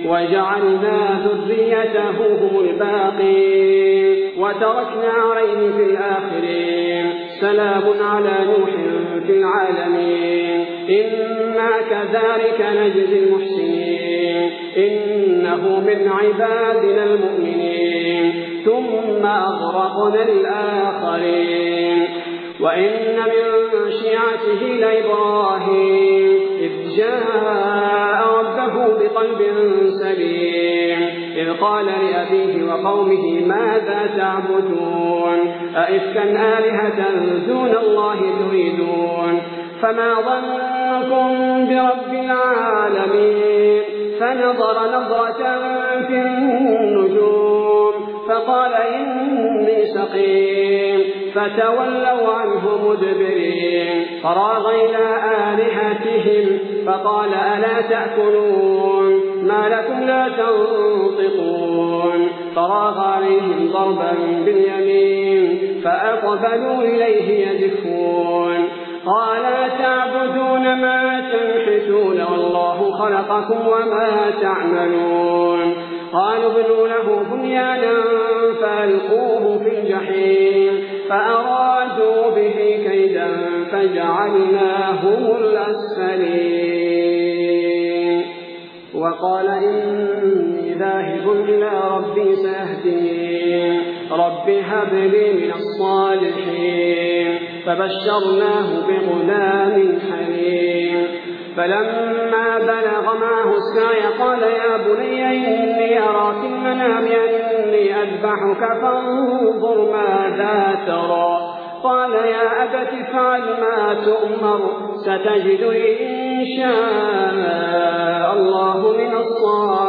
وجعلنا ذريته هم الباقين وتركنا عليه في الآخرين سلام على نوح في العالمين إنا كذلك نجزي المحسنين إنه من عبادنا المؤمنين ثم أغرقنا الآخرين وإن من شيعته لإبراهيم إذ جاء ربه بقلب سليم إذ قال لأبيه وقومه ماذا تعبدون أئفكا آلهة دون الله تريدون فما ظنكم برب العالمين فنظر نظرة في النجوم فقال إني سقيم فتولوا عنه مدبرين فراغ إلى آلهتهم فقال ألا تأكلون ما لكم لا تنطقون فراغ عليهم ضربا باليمين فأقبلوا إليه يزفون قال تعبدون ما تنحتون والله خلقكم وما تعملون قالوا ابنوا له بنيانا فألقوه في الجحيم فأرادوا به كيدا فجعلناهم الأسفلين وقال إني ذاهب إلى ربي سيهدين رب هب لي من الصالحين فبشرناه بغلام حليم فلما بلغ معه السعي قال يا بني إني أرى في المنام أني أذبحك فانظر ماذا ترى قال يا أبت افعل ما تؤمر ستجدني إن شاء الله من الصالحين